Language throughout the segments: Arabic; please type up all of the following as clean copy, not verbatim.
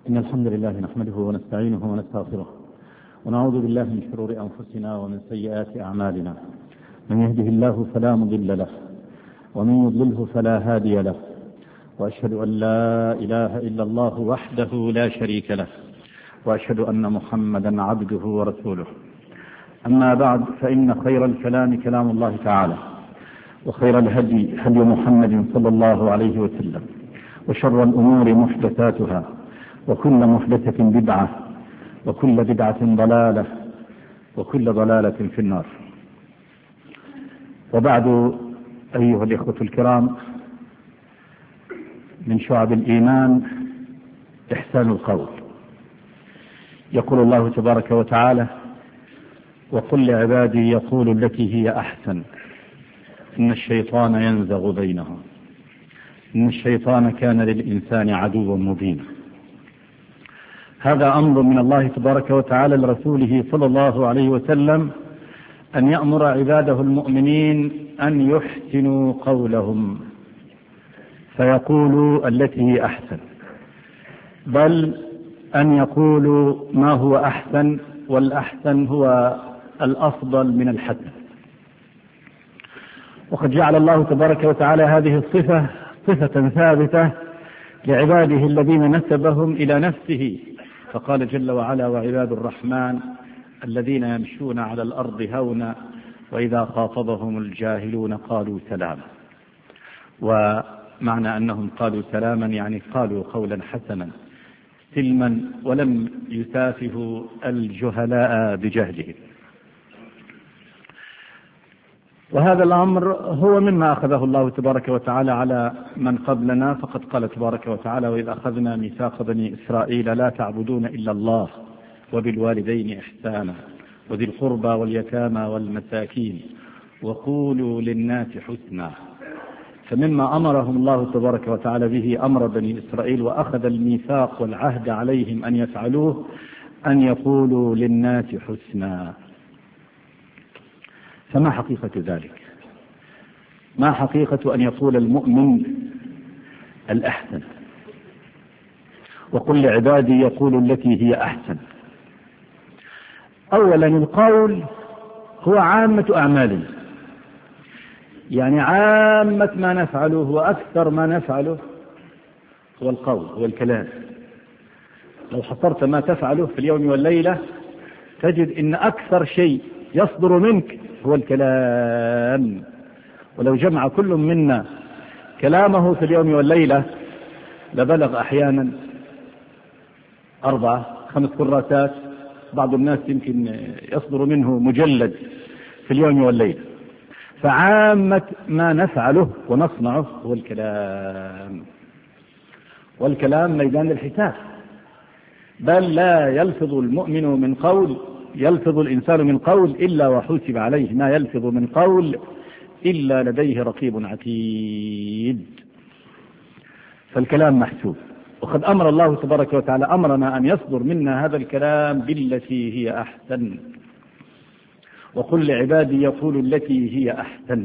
إن الحمد لله نحمده ونستعينه ونستغفره ونعوذ بالله من شرور أنفسنا ومن سيئات أعمالنا. من يهده الله فلا مضل له ومن يضلله فلا هادي له، وأشهد أن لا إله إلا الله وحده لا شريك له، وأشهد أن محمدا عبده ورسوله. أما بعد، فإن خير الكلام كلام الله تعالى، وخير الهدي هدي محمد صلى الله عليه وسلم، وشر الأمور محدثاتها، وكل محدثة بدعة، وكل بدعة ضلالة، وكل ضلالة في النار. وبعد، أيها الإخوة الكرام، من شعب الإيمان إحسان القول. يقول الله تبارك وتعالى: وقل لعبادي يقول التي هي أحسن إن الشيطان ينزغ بينهم إن الشيطان كان للإنسان عدوا مبينا. هذا أمر من الله تبارك وتعالى لرسوله صلى الله عليه وسلم أن يأمر عباده المؤمنين أن يحسنوا قولهم فيقولوا التي هي أحسن، بل أن يقولوا ما هو أحسن، والأحسن هو الأفضل من الحسن. وقد جعل الله تبارك وتعالى هذه الصفة صفة ثابتة لعباده الذين نسبهم إلى نفسه، فقال جل وعلا: وعباد الرحمن الذين يمشون على الأرض هونا وإذا خاطبهم الجاهلون قالوا سلاما. ومعنى أنهم قالوا سلاما يعني قالوا قولا حسنا سلما، ولم يسافهوا الجهلاء بجهلهم. وهذا الأمر هو مما أخذه الله تبارك وتعالى على من قبلنا، فقد قال تبارك وتعالى: وإذ أخذنا ميثاق بني إسرائيل لا تعبدون إلا الله وبالوالدين إحسانا وذي القربى واليتامى والمساكين وقولوا للناس حسنا. فمما أمرهم الله تبارك وتعالى به أمر بني إسرائيل وأخذ الميثاق والعهد عليهم أن يفعلوه، أن يقولوا للناس حسنا. فما حقيقة ذلك؟ ما حقيقة أن يقول المؤمن الأحسن؟ وقل لعبادي يقول التي هي أحسن. أولا، القول هو عامة أعمالنا، يعني عامة ما نفعله وأكثر ما نفعله هو القول، هو الكلام. لو حصرت ما تفعله في اليوم والليلة تجد إن أكثر شيء يصدر منك هو الكلام. ولو جمع كل منا كلامه في اليوم والليلة لبلغ أحيانا 4-5 كراسات، بعض الناس يمكن يصدر منه مجلد في اليوم والليلة. فعامة ما نفعله ونصنعه هو الكلام، والكلام ميدان الحساب. بل لا يلفظ المؤمن من قول، يلفظ الإنسان من قول إلا وحسب عليه، ما يلفظ من قول إلا لديه رقيب عتيد. فالكلام محسوب، وقد أمر الله تبارك وتعالى أمرنا أن يصدر منا هذا الكلام بالتي هي أحسن. وقل لعبادي يقول التي هي أحسن.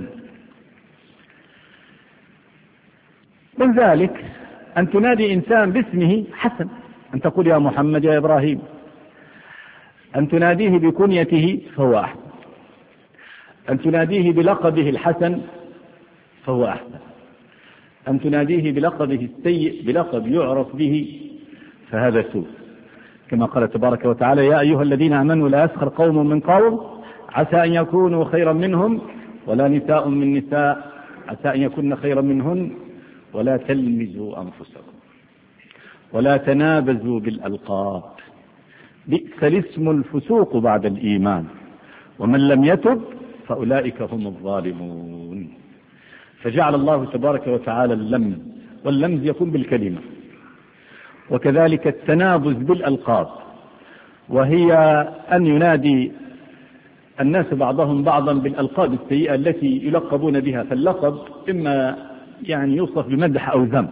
من ذلك أن تنادي إنسان باسمه حسن، أن تقول يا محمد يا إبراهيم. أن تناديه بكنيته فهو أحسن، أن تناديه بلقبه الحسن فهو أحسن، أن تناديه بلقبه السيء بلقب يعرف به فهذا سوء. كما قال تبارك وتعالى: يا أيها الذين آمنوا لا يسخر قوم من قوم عسى أن يكونوا خيرا منهم ولا نساء من نساء عسى أن يكون خيرا منهن ولا تلمزوا أنفسكم ولا تنابزوا بالألقاب بئس الاسم الفسوق بعد الإيمان ومن لم يتب فأولئك هم الظالمون. فجعل الله تبارك وتعالى اللمز، واللمز يكون بالكلمة، وكذلك التنابز بالألقاب، وهي أن ينادي الناس بعضهم بعضا بالألقاب السيئة التي يلقبون بها. فاللقب إما يعني يوصف بمدح أو ذم،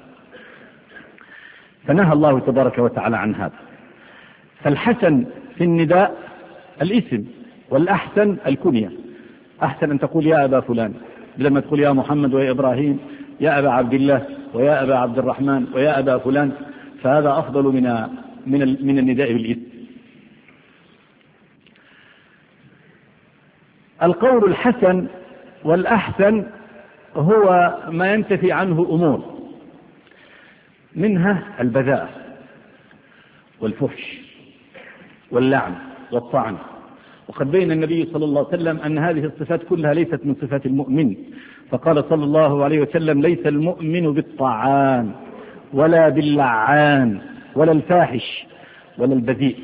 فنهى الله تبارك وتعالى عن هذا. فالحسن في النداء الاسم، والأحسن الكنية. أحسن أن تقول يا أبا فلان، لما تقول يا محمد ويا إبراهيم، يا أبا عبد الله ويا أبا عبد الرحمن ويا أبا فلان، فهذا أفضل من النداء بالإثم. القول الحسن والأحسن هو ما ينتفي عنه أمور، منها البذاءة والفحش واللعن والطعن. وقد بين النبي صلى الله عليه وسلم أن هذه الصفات كلها ليست من صفات المؤمن، فقال صلى الله عليه وسلم: ليس المؤمن بالطعان ولا باللعان ولا الفاحش ولا البذيء.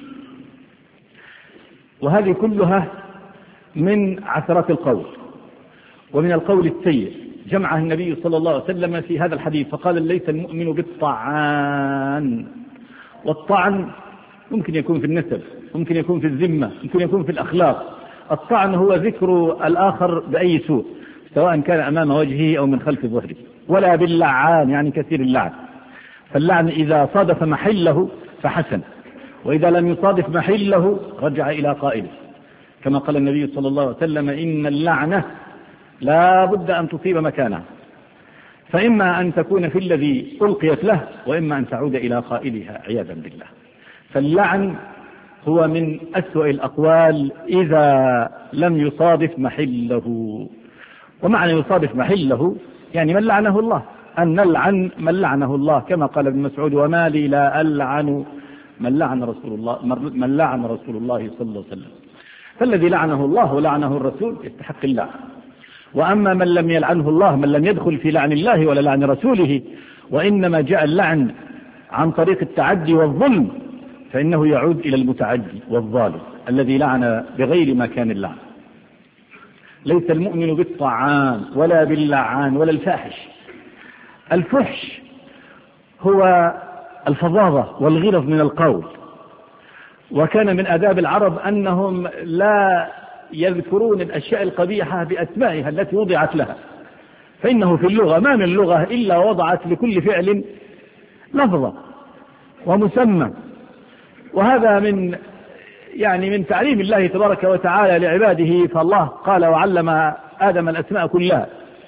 وهذه كلها من عثرات القول ومن القول السيء، جمعها النبي صلى الله عليه وسلم في هذا الحديث فقال: ليس المؤمن بالطعان. والطعن ممكن يكون في النسب، ممكن يكون في الذمة، ممكن يكون في الأخلاق. الطعن هو ذكر الآخر بأي سوء، سواء كان أمام وجهه أو من خلف ظهره. ولا باللعان يعني كثير اللعن، فاللعن إذا صادف محله فحسن، وإذا لم يصادف محله رجع إلى قائله، كما قال النبي صلى الله عليه وسلم: إن اللعنة لا بد أن تصيب مكانها، فإما أن تكون في الذي ألقيت له، وإما أن تعود إلى قائلها عياذا بالله. فاللعن هو من أسوأ الأقوال إذا لم يصادف محله. ومعنى يصادف محله يعني من لعنه الله، أن نلعن من لعنه الله، كما قال ابن مسعود: وما لي لا ألعن من لعن رسول الله صلى الله عليه وسلم. فالذي لعنه الله ولعنه الرسول يستحق اللعن. وأما من لم يلعنه الله، من لم يدخل في لعن الله ولا لعن رسوله، وإنما جاء اللعن عن طريق التعدي والظلم، فإنه يعود إلى المتعدي والظالم الذي لعن بغير ما كان اللعن. ليس المؤمن بالطعان ولا باللعان ولا الفاحش. الفحش هو الفظاظة والغلظ من القول، وكان من آداب العرب أنهم لا يذكرون الأشياء القبيحة بأسمائها التي وضعت لها، فإنه في اللغة ما من لغة إلا وضعت لكل فعل لفظة ومسمى. وهذا من تعليم الله تبارك وتعالى لعباده، فالله قال: وعلم آدم الأسماء كلها.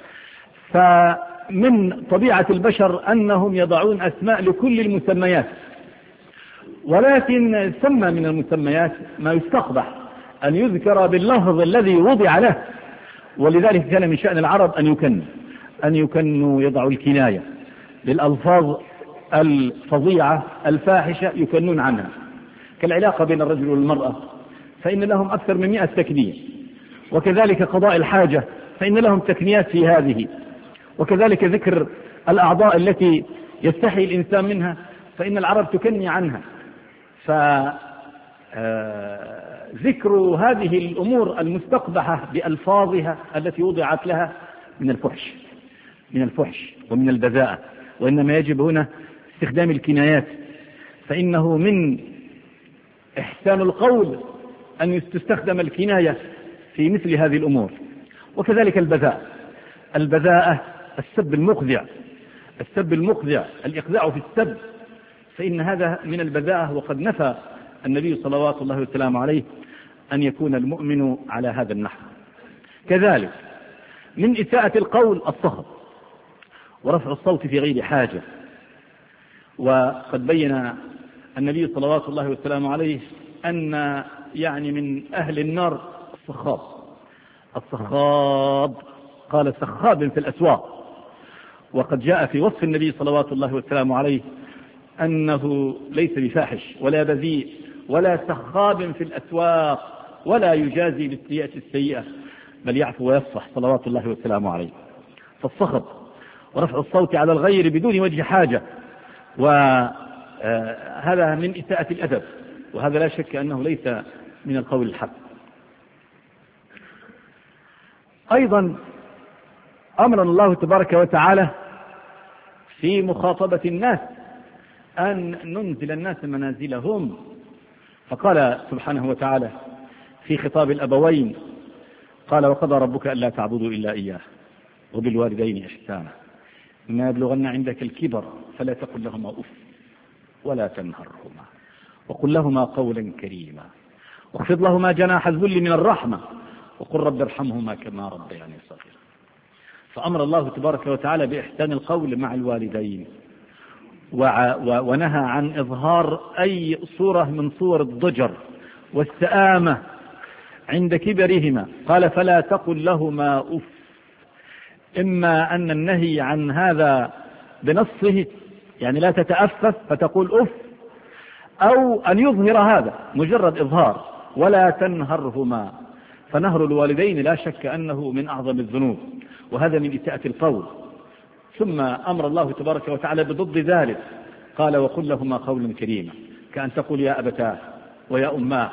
فمن طبيعة البشر أنهم يضعون أسماء لكل المسميات، ولكن سمى من المسميات ما يستقبح أن يذكر باللفظ الذي وضع له. ولذلك كان من شأن العرب أن يكنوا يضعوا الكناية للألفاظ الفظيعة الفاحشة، يكنون عنها، كالعلاقة بين الرجل والمرأة فإن لهم أكثر من 100 تكنية، وكذلك قضاء الحاجة فإن لهم تكنيات في هذه، وكذلك ذكر الأعضاء التي يستحي الإنسان منها فإن العرب تكني عنها. فذكر هذه الأمور المستقبحة بألفاظها التي وضعت لها من الفحش ومن البذاءة. وإنما يجب هنا استخدام الكنايات، فإنه من إحسان القول أن تستخدم الكناية في مثل هذه الأمور. وكذلك البذاءة السب المخذع، الإخذاع في السب، فإن هذا من البذاءة. وقد نفى النبي صلوات الله وسلامه عليه أن يكون المؤمن على هذا النحو. كذلك من إساءة القول الصخب ورفع الصوت في غير حاجة. وقد بين النبي صلوات الله وسلامه عليه أن من أهل النار الصخاب، قال: سخاب في الأسواق. وقد جاء في وصف النبي صلوات الله وسلامه عليه أنه ليس بفاحش ولا بذيء ولا سخاب في الأسواق، ولا يجازي بالسيئة السيئة، بل يعفو ويصفح صلوات الله وسلامه عليه. فالصخب ورفع الصوت على الغير بدون وجه حاجة، وهذا من إساءة الأدب، وهذا لا شك أنه ليس من القول الحق. أيضا أمرنا الله تبارك وتعالى في مخاطبة الناس أن ننزل الناس منازلهم، فقال سبحانه وتعالى في خطاب الأبوين: قال: وقضى ربك ألا تعبدوا إلا إياه وبالوالدين إحسانا إما يبلغن عندك الكبر فلا تقل لهما أف ولا تنهرهما وقل لهما قولا كريما واخفض لهما جناح الذل من الرحمة وقل رب ارحمهما كما ربياني صغيرا. فأمر الله تبارك وتعالى بإحسان القول مع الوالدين، ونهى عن إظهار أي صورة من صور الضجر والسآمة عند كبرهما. قال فلا تقل لهما أف. إما أن النهي عن هذا بنصه يعني لا تتأفف فتقول أف، أو أن يظهر هذا مجرد إظهار ولا تنهرهما. فنهر الوالدين لا شك أنه من أعظم الذنوب، وهذا من إساءة القول. ثم أمر الله تبارك وتعالى بضد ذلك، قال وقل لهما قولا كريما، كأن تقول يا أبتاه ويا أماه،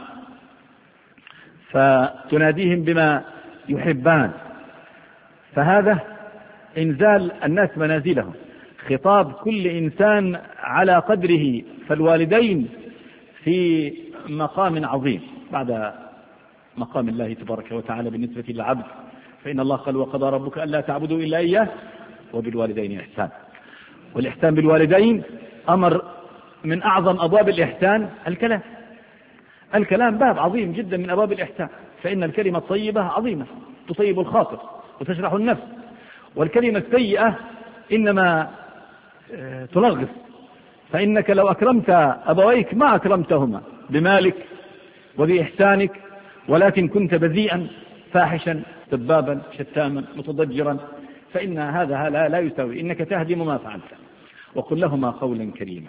فتناديهم بما يحبان. فهذا إنزال الناس منازلهم، خطاب كل إنسان على قدره. فالوالدين في مقام عظيم بعد مقام الله تبارك وتعالى بالنسبة للعبد، فإن الله قال وقضى ربك ألا تعبدوا إلا إياه وبالوالدين إحسان. والإحسان بالوالدين أمر من أعظم أبواب الإحسان. الكلام باب عظيم جدا من أبواب الإحسان، فإن الكلمة الطيبة عظيمة تطيب الخاطر وتشرح النفس، والكلمة السيئة إنما تنغص. فإنك لو أكرمت أبويك ما أكرمتهما بمالك وبإحسانك، ولكن كنت بذيئا فاحشا سبابا شتاما متضجرا، فإن هذا لا يساوي. إنك تهدم ما فعلت. وقل لهما قولا كريما.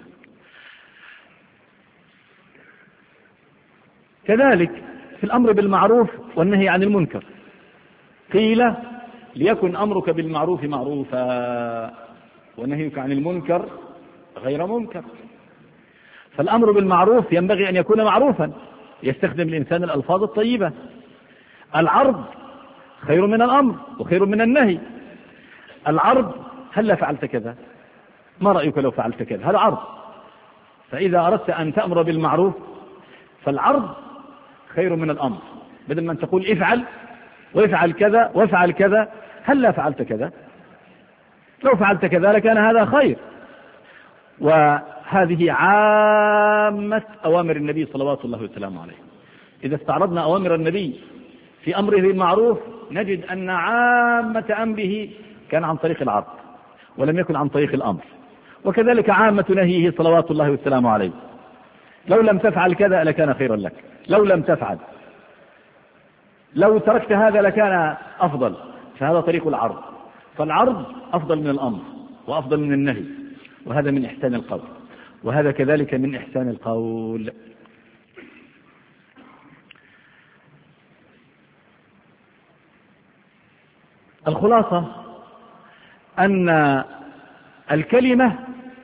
كذلك في الأمر بالمعروف والنهي عن المنكر، قيل ليكن أمرك بالمعروف معروفا ونهيك عن المنكر غير منكر. فالأمر بالمعروف ينبغي أن يكون معروفا، يستخدم الإنسان الألفاظ الطيبة. العرض خير من الأمر وخير من النهي. العرض هل فعلت كذا، ما رأيك لو فعلت كذا، هذا عرض. فإذا أردت أن تأمر بالمعروف فالعرض خير من الأمر، بدل من تقول افعل وافعل كذا وافعل كذا، هل لا فعلت كذا، لو فعلت كذا لكان هذا خير. وهذه عامة أوامر النبي صلوات الله وسلامه عليه. إذا استعرضنا أوامر النبي في أمره بالمعروف نجد أن عامة أمره كان عن طريق العرض ولم يكن عن طريق الأمر. وكذلك عامة نهيه صلوات الله وسلامه عليه، لو لم تفعل كذا لكان خيرا لك، لو لم تفعل، لو تركت هذا لكان أفضل. فهذا طريق العرض. فالعرض أفضل من الأمر وأفضل من النهي، وهذا من إحسان القول. وهذا كذلك من إحسان القول. الخلاصة أن الكلمة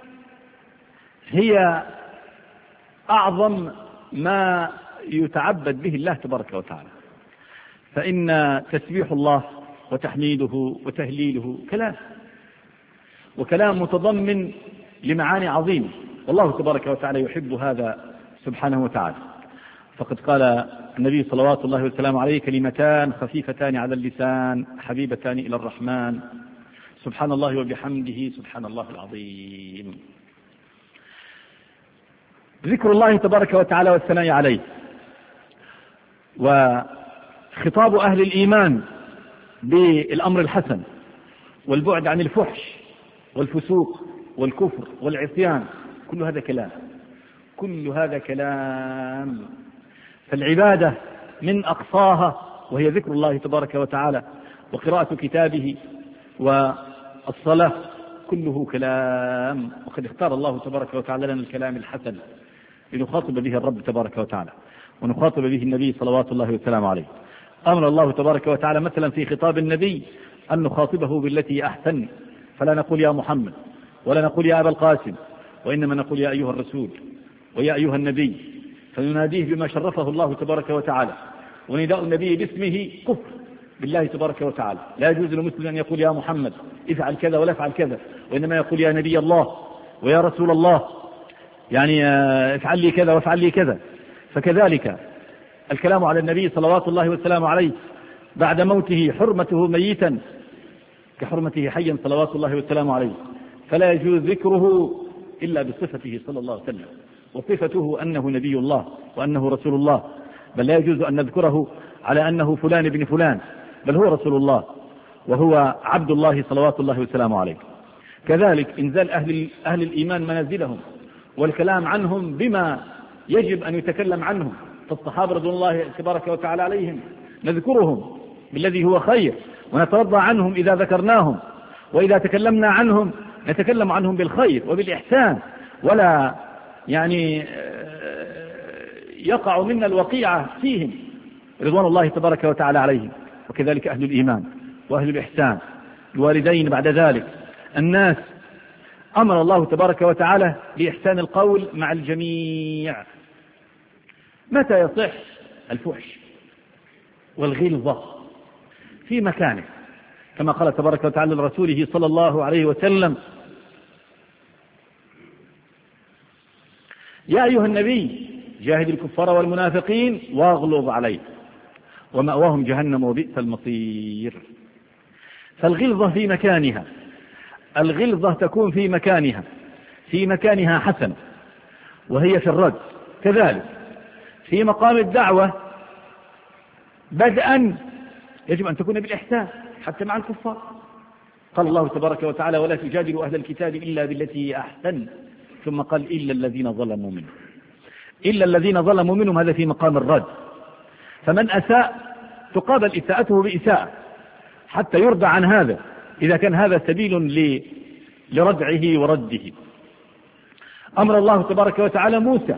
هي أعظم ما يتعبد به الله تبارك وتعالى. فإن تسبيح الله وتحميده وتهليله كلام، وكلام متضمن لمعاني عظيمة، والله تبارك وتعالى يحب هذا سبحانه وتعالى. فقد قال النبي صلوات الله وسلامه عليه كلمتان خفيفتان على اللسان حبيبتان إلى الرحمن سبحان الله وبحمده سبحان الله العظيم. ذكر الله تبارك وتعالى والثناء عليه، وخطاب أهل الإيمان بالأمر الحسن والبعد عن الفحش والفسوق والكفر والعصيان، كل هذا كلام، كل هذا كلام. فالعبادة من أقصاها وهي ذكر الله تبارك وتعالى وقراءة كتابه والصلاة، كله كلام. وقد اختار الله تبارك وتعالى لنا الكلام الحسن لنخاطب به الرب تبارك وتعالى ونخاطب به النبي صلوات الله وسلامه عليه. أمر الله تبارك وتعالى مثلا في خطاب النبي أن نخاطبه بالتي أحسن، فلا نقول يا محمد ولا نقول يا أبا القاسم، وإنما نقول يا أيها الرسول ويا أيها النبي، فنناديه بما شرفه الله تبارك وتعالى. ونداء النبي باسمه كفر بالله تبارك وتعالى. لا يجوز لمسلم أن يقول يا محمد افعل كذا ولا افعل كذا، وإنما يقول يا نبي الله ويا رسول الله، يعني افعل لي كذا وافعل لي كذا. فكذلك الكلام على النبي صلوات الله وسلامه عليه بعد موته حرمته ميتا كحرمته حيا صلوات الله وسلامه عليه، فلا يجوز ذكره إلا بصفته صلى الله عليه وسلم، وصفته أنه نبي الله وأنه رسول الله. بل لا يجوز أن نذكره على أنه فلان ابن فلان، بل هو رسول الله وهو عبد الله صلوات الله وسلامه عليه. كذلك إنزال أهل الإيمان منازلهم والكلام عنهم بما يجب أن يتكلم عنهم. فالصحابة رضوان الله تبارك وتعالى عليهم نذكرهم بالذي هو خير، ونترضى عنهم إذا ذكرناهم، وإذا تكلمنا عنهم نتكلم عنهم بالخير وبالإحسان، ولا يعني يقع منا الوقيعة فيهم رضوان الله تبارك وتعالى عليهم. وكذلك أهل الإيمان وأهل الإحسان، الوالدين بعد ذلك، الناس. أمر الله تبارك وتعالى بإحسان القول مع الجميع. متى يصح الفحش والغلظة؟ في مكانه، كما قال تبارك وتعالى لرسوله صلى الله عليه وسلم: يا أيها النبي جاهد الكفار والمنافقين واغلظ عليهم ومأواهم جهنم وبئس المصير. فالغلظة في مكانها، الغلظة تكون في مكانها حسنة، وهي في الرد. كذلك في مقام الدعوة بدءا يجب أن تكون بالإحسان حتى مع الكفار. قال الله تبارك وتعالى: ولا تجادلوا أهل الكتاب إلا بالتي هي أحسن، ثم قال: إلا الذين ظلموا منهم. إلا الذين ظلموا منهم، هذا في مقام الرد. فمن أساء تقابل إساءته بإساءة حتى يرضى عن هذا، إذا كان هذا سبيل لردعه ورده. أمر الله تبارك وتعالى موسى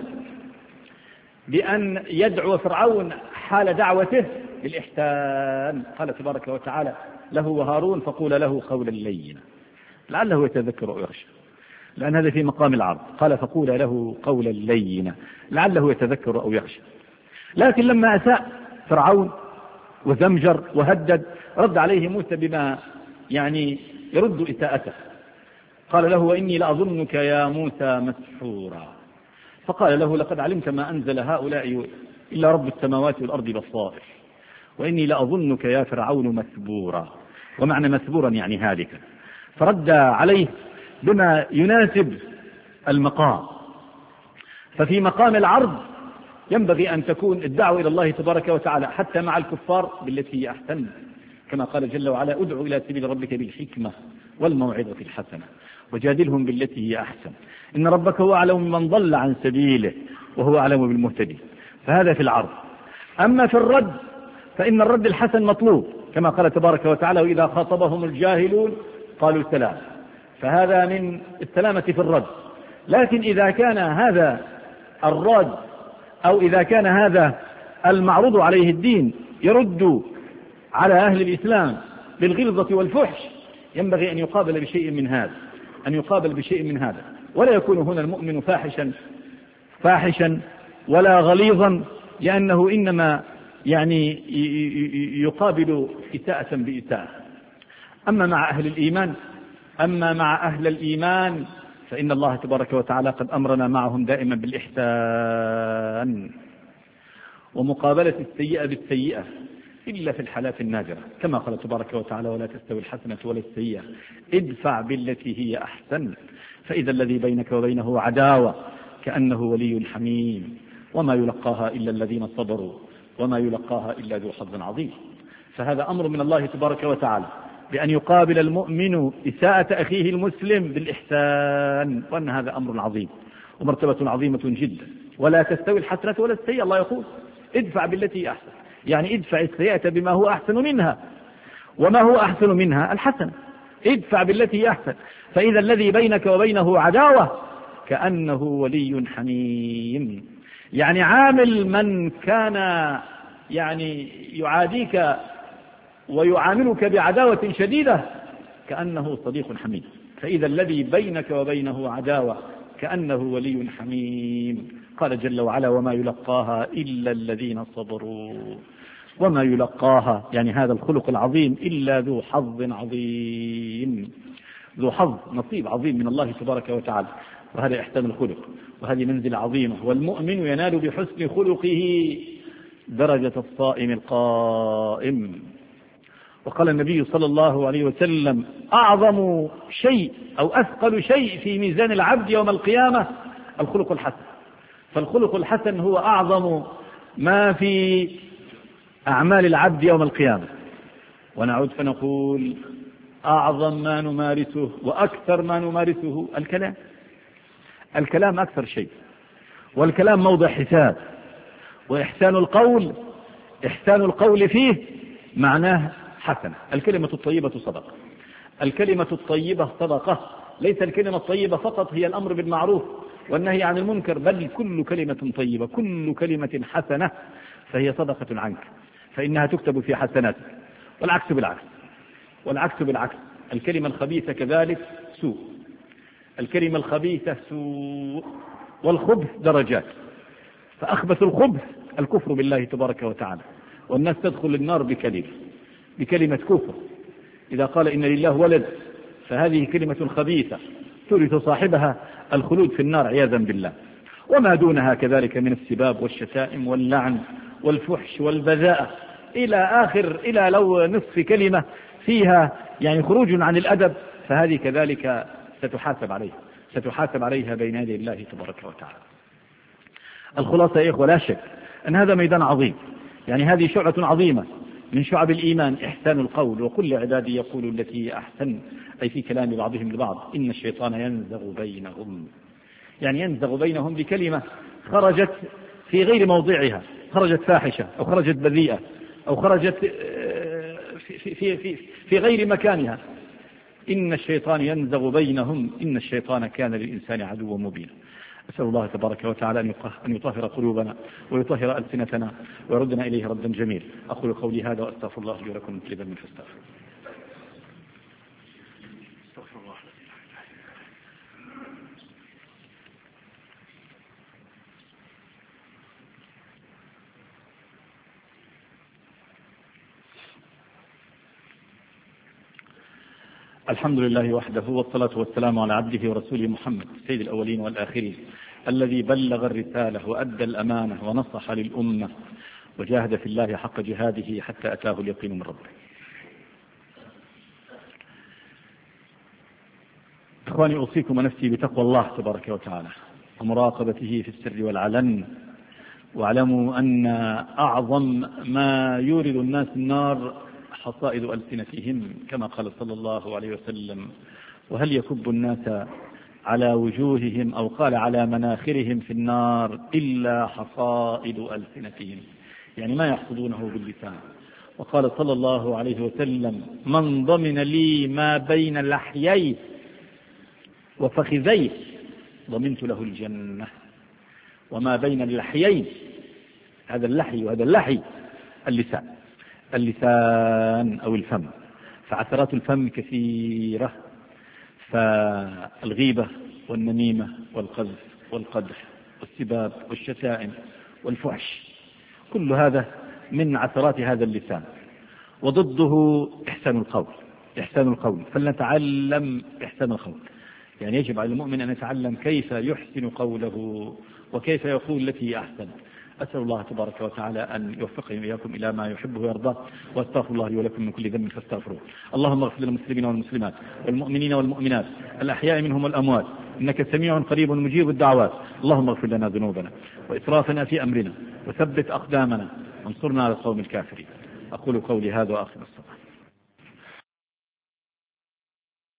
بأن يدعو فرعون حال دعوته بالإحسان. قال تبارك وتعالى له وهارون: فقول له قولا لينا لعله يتذكر أو يخشى، لأن هذا في مقام العرض. قال: فقول له قولا لينا لعله يتذكر أو يخشى. لكن لما أساء فرعون وزمجر وهدد، رد عليه موسى بما يعني يرد إساءته. قال له: وإني لأظنك يا موسى مسحورا. فقال له: لقد علمت ما أنزل هؤلاء إلا رب السماوات والأرض بصائر، وإني لأظنك يا فرعون مسبورا. ومعنى مسبورا يعني هالكا. فرد عليه بما يناسب المقام. ففي مقام العرض ينبغي أن تكون الدعوة إلى الله تبارك وتعالى حتى مع الكفار بالتي هي أحسن، كما قال جل وعلا: ادع إلى سبيل ربك بالحكمة والموعظة الحسنة وجادلهم بالتي هي أحسن، إن ربك هو أعلم من ضل عن سبيله وهو أعلم بالمهتدين. فهذا في العرض. أما في الرد فإن الرد الحسن مطلوب، كما قال تبارك وتعالى: وإذا خاطبهم الجاهلون قالوا سلام. فهذا من السلامة في الرد. لكن إذا كان هذا الرد أو إذا كان هذا المعروض عليه الدين يرد على أهل الإسلام بالغلظة والفحش، ينبغي أن يقابل بشيء من هذا، ولا يكون هنا المؤمن فاحشا ولا غليظا، لأنه إنما يعني يقابل إساءة بإساءة. أما مع أهل الإيمان فإن الله تبارك وتعالى قد أمرنا معهم دائما بالإحسان ومقابلة السيئة بالسيئة إلا في الحالات النادرة، كما قال تبارك وتعالى: ولا تستوي الحسنة ولا السيئة ادفع بالتي هي أحسن فإذا الذي بينك وبينه عداوة كأنه ولي حميم وما يلقاها إلا الذين صبروا وما يلقاها إلا ذو حظ عظيم. فهذا أمر من الله تبارك وتعالى بأن يقابل المؤمن إساءة أخيه المسلم بالإحسان، وأن هذا أمر عظيم ومرتبة عظيمة جدا. ولا تستوي الحسنة ولا السيئة، الله يقول: ادفع بالتي أحسن، يعني ادفع السيئة بما هو أحسن منها، وما هو أحسن منها الحسن. ادفع بالتي أحسن فإذا الذي بينك وبينه عداوة كأنه ولي حميم، يعني عامل من كان يعني يعاديك ويعاملك بعداوة شديدة كأنه صديق حميم. فإذا الذي بينك وبينه عداوة كأنه ولي حميم. قال جل وعلا: وما يلقاها إلا الذين صبروا. وما يلقاها يعني هذا الخلق العظيم إلا ذو حظ عظيم، ذو حظ نصيب عظيم من الله تبارك وتعالى. وهذا إحسان الخلق، وهذه منزلة عظيمة. والمؤمن ينال بحسن خلقه درجة الصائم القائم. وقال النبي صلى الله عليه وسلم: أعظم شيء أو أثقل شيء في ميزان العبد يوم القيامة الخلق الحسن. فالخلق الحسن هو أعظم ما في أعمال العبد يوم القيامة. ونعود فنقول: أعظم ما نمارسه وأكثر ما نمارسه الكلام أكثر شيء، والكلام موضع حساب. وإحسان القول فيه معناه حسنة. الكلمة الطيبة صدقة. الكلمة الطيبة صدقة. ليس الكلمة الطيبة فقط هي الأمر بالمعروف والنهي عن المنكر، بل كل كلمة طيبة، كل كلمة حسنة فهي صدقة عنك، فإنها تكتب في حسناتك. والعكس بالعكس. الكلمة الخبيثة كذلك سوء. الكلمة الخبيثة سوء، والخبث درجات. فأخبث الخبث الكفر بالله تبارك وتعالى، والناس تدخل النار بكلمة كفر. إذا قال إن لله ولد فهذه كلمة خبيثة تورث صاحبها الخلود في النار عياذا بالله. وما دونها كذلك من السباب والشتائم واللعن والفحش والبذاءة إلى لو نصف كلمة فيها يعني خروج عن الأدب، فهذه كذلك ستحاسب عليها بين يدي الله تبارك وتعالى. الخلاصة يا إخوة، لا شك أن هذا ميدان عظيم، يعني هذه شعبة عظيمة من شعب الإيمان، إحسان القول. وكل عبادي يقول التي هي أحسن، أي في كلام بعضهم لبعض. إن الشيطان ينزغ بينهم، يعني ينزغ بينهم بكلمة خرجت في غير موضعها، خرجت فاحشة أو خرجت بذيئة أو خرجت في غير مكانها. إن الشيطان ينزغ بينهم، إن الشيطان كان للإنسان عدوا مبينا. أسأل الله تبارك وتعالى أن يطهر قلوبنا ويطهر ألسنتنا ويردنا إليه ردا جميل. أقول قولي هذا وأستغفر الله لي ولكم من كل ذنب فاستغفروه. الحمد لله وحده، والصلاة والسلام على عبده ورسوله محمد سيد الأولين والآخرين، الذي بلغ الرسالة وأدى الأمانة ونصح للأمة وجاهد في الله حق جهاده حتى أتاه اليقين من ربه. إخواني، أوصيكم ونفسي بتقوى الله تبارك وتعالى ومراقبته في السر والعلن. واعلموا أن أعظم ما يورد الناس النار حصائد ألسنتهم، كما قال صلى الله عليه وسلم: وهل يكب الناس على وجوههم أو قال على مناخرهم في النار إلا حصائد ألسنتهم، يعني ما يحصدونه باللسان. وقال صلى الله عليه وسلم: من ضمن لي ما بين لحييه وفخذيه ضمنت له الجنة. وما بين اللحيين، هذا اللحي وهذا اللحي، اللسان أو الفم، فعثرات الفم كثيرة، فالغيبة والنميمة والقذف والقدح والسباب والشتائم والفحش، كل هذا من عثرات هذا اللسان. وضده إحسان القول. فلنتعلم إحسان القول، يعني يجب على المؤمن أن يتعلم كيف يحسن قوله وكيف يقول التي هي أحسن. أسأل الله تبارك وتعالى أن يوفقني وإياكم إلى ما يحبه ويرضاه، وأستغفر الله لي ولكم من كل ذنب فاستغفروه. اللهم اغفر للمسلمين والمسلمات والمؤمنين والمؤمنات الأحياء منهم والأموات، إنك سميع قريب مجيب الدعوات. اللهم اغفر لنا ذنوبنا وإسرافنا في أمرنا وثبت أقدامنا وانصرنا على القوم الكافرين. أقول قولي هذا وآخر الصلاة.